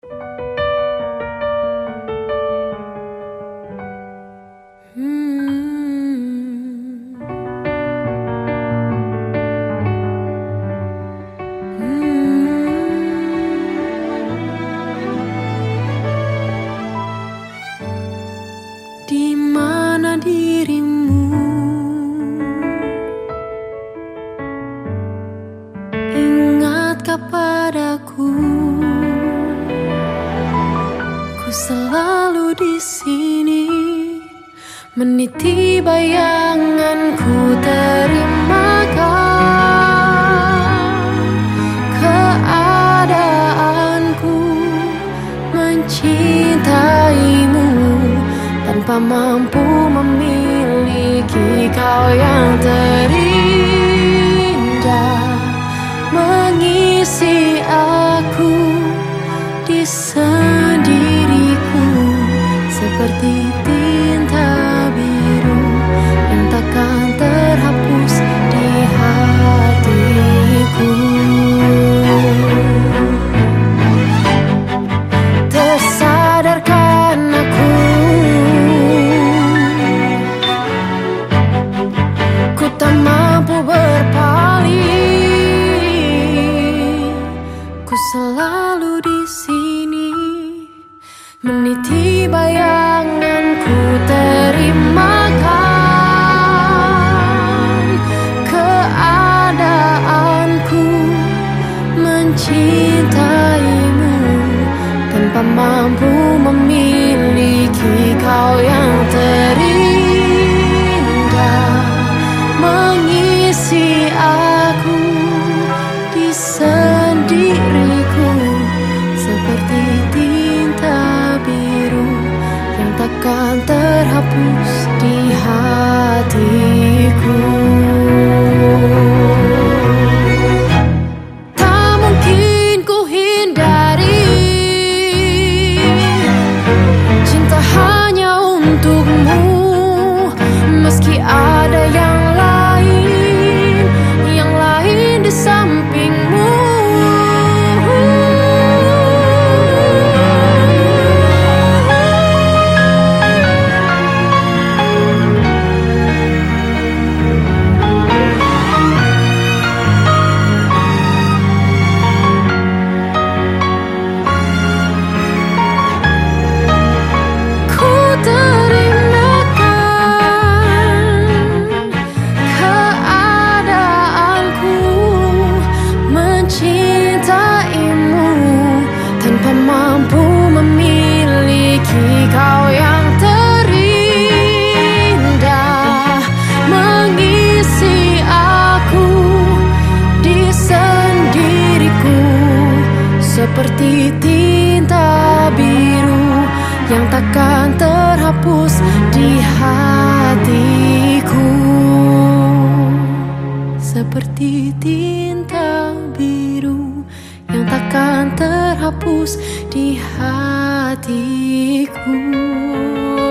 Di mana dirimu? Ingatkah padaku? Ku selalu di sini, meniti bayanganku. Terimakah keadaanku mencintaimu tanpa mampu memiliki kau yang terindah, mengisi aku di sendiriku seperti tinta biru yang takkan terhapus di hatiku. Tersadarkan aku, ku tak mampu berpaling. Ku selalu di sini, meniti bayanganku. Terimakan keadaanku mencintaimu tanpa mampu memiliki kau yang terindah, mengisi aku di sendiriku seperti tinta biru yang takkan terhapus di hatiku. Tak mungkin ku hindari cinta hanya untukmu, meski ada yang lain di sampingmu. Kau yang terindah, mengisi aku di sendiriku seperti tinta biru yang takkan terhapus di hatiku. Seperti tinta biru yang takkan terhapus di hatiku.